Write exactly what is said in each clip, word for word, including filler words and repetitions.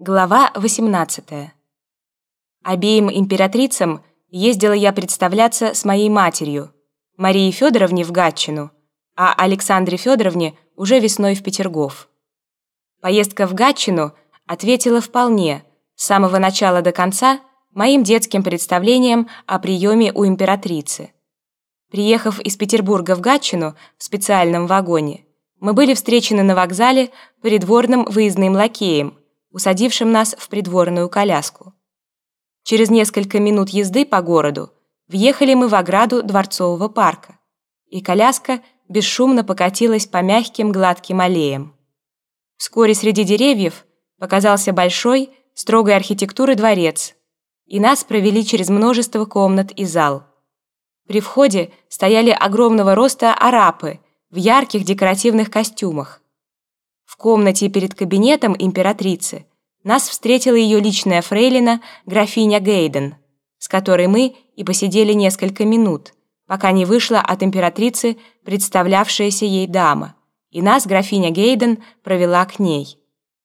Глава восемнадцатая. Обеим императрицам ездила я представляться с моей матерью, Марии Федоровне в Гатчину, а Александре Федоровне уже весной в Петергоф. Поездка в Гатчину ответила вполне, с самого начала до конца, моим детским представлениям о приеме у императрицы. Приехав из Петербурга в Гатчину в специальном вагоне, мы были встречены на вокзале придворным выездным лакеем, усадившим нас в придворную коляску. Через несколько минут езды по городу въехали мы в ограду Дворцового парка, и коляска бесшумно покатилась по мягким гладким аллеям. Вскоре среди деревьев показался большой, строгой архитектуры дворец, и нас провели через множество комнат и зал. При входе стояли огромного роста арапы в ярких декоративных костюмах. В комнате перед кабинетом императрицы нас встретила ее личная фрейлина, графиня Гейден, с которой мы и посидели несколько минут, пока не вышла от императрицы представлявшаяся ей дама, и нас графиня Гейден провела к ней.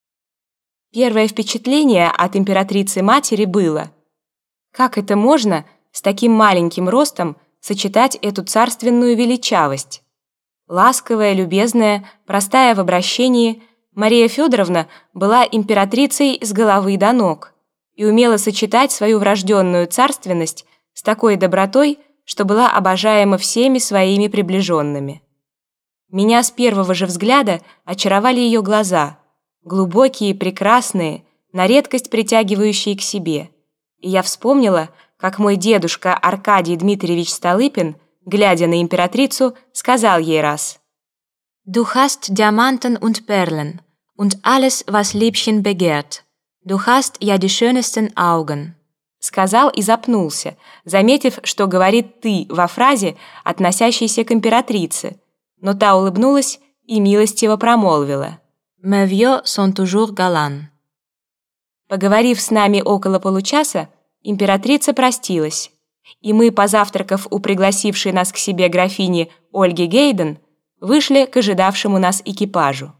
Первое впечатление от императрицы-матери было: как это можно с таким маленьким ростом сочетать эту царственную величавость? Ласковая, любезная, простая в обращении, Мария Федоровна была императрицей с головы до ног и умела сочетать свою врожденную царственность с такой добротой, что была обожаема всеми своими приближенными. Меня с первого же взгляда очаровали ее глаза, глубокие, прекрасные, на редкость притягивающие к себе, и я вспомнила, как мой дедушка Аркадий Дмитриевич Столыпин, глядя на императрицу, сказал ей раз: «Du hast Diamanten und Perlen und alles, was Liebchen begehrt. Du hast ja die schönsten Augen». Сказал и запнулся, заметив, что говорит «ты» во фразе, относящейся к императрице, но та улыбнулась и милостиво промолвила: «Mes vieux sont toujours galants». Поговорив с нами около получаса, императрица простилась, и мы, позавтракав у пригласившей нас к себе графини Ольги Гейден, вышли к ожидавшему нас экипажу.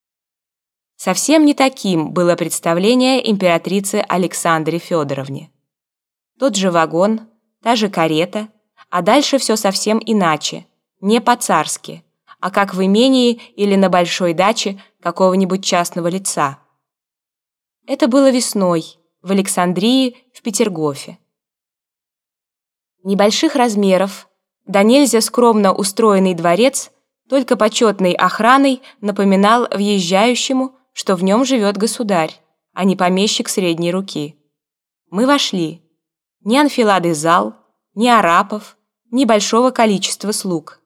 Совсем не таким было представление императрицы Александре Федоровне. Тот же вагон, та же карета, а дальше все совсем иначе, не по-царски, а как в имении или на большой даче какого-нибудь частного лица. Это было весной, в Александрии, в Петергофе. Небольших размеров, да нельзя скромно устроенный дворец только почетной охраной напоминал въезжающему, что в нем живет государь, а не помещик средней руки. Мы вошли. Ни анфилады зал, ни арапов, ни большого количества слуг.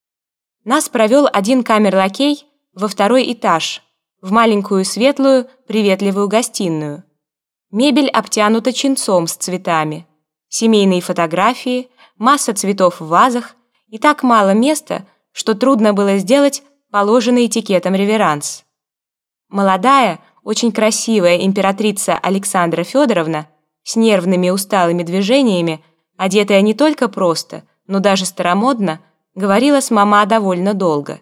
Нас провел один камер-лакей во второй этаж, в маленькую светлую, приветливую гостиную. Мебель обтянута чинцом с цветами, семейные фотографии, масса цветов в вазах и так мало места, что трудно было сделать положенный этикетом реверанс. Молодая, очень красивая императрица Александра Федоровна с нервными усталыми движениями, одетая не только просто, но даже старомодно, говорила с мама довольно долго.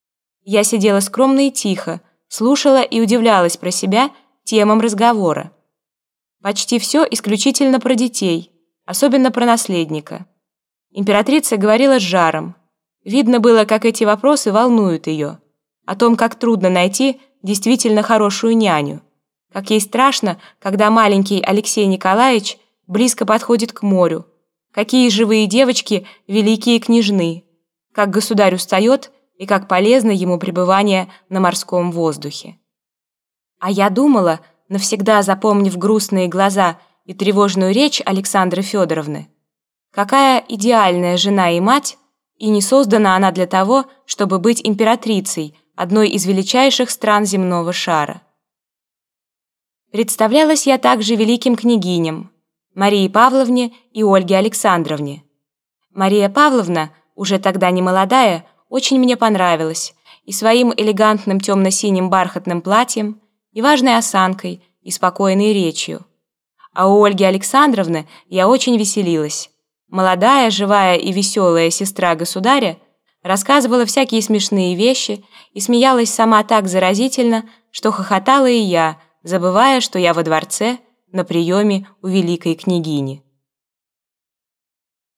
Я сидела скромно и тихо, слушала и удивлялась про себя темам разговора. Почти все исключительно про детей, особенно про наследника. Императрица говорила с жаром. Видно было, как эти вопросы волнуют ее. О том, как трудно найти действительно хорошую няню. Как ей страшно, когда маленький Алексей Николаевич близко подходит к морю. Какие живые девочки великие княжны. Как государь устает и как полезно ему пребывание на морском воздухе. А я думала, навсегда запомнив грустные глаза и тревожную речь Александры Федоровны, какая идеальная жена и мать, и не создана она для того, чтобы быть императрицей одной из величайших стран земного шара. Представлялась я также великим княгиням Марии Павловне и Ольге Александровне. Мария Павловна, уже тогда не молодая, очень мне понравилась и своим элегантным темно-синим бархатным платьем, и важной осанкой, и спокойной речью. А у Ольги Александровны я очень веселилась. Молодая, живая и веселая сестра государя рассказывала всякие смешные вещи и смеялась сама так заразительно, что хохотала и я, забывая, что я во дворце на приеме у великой княгини.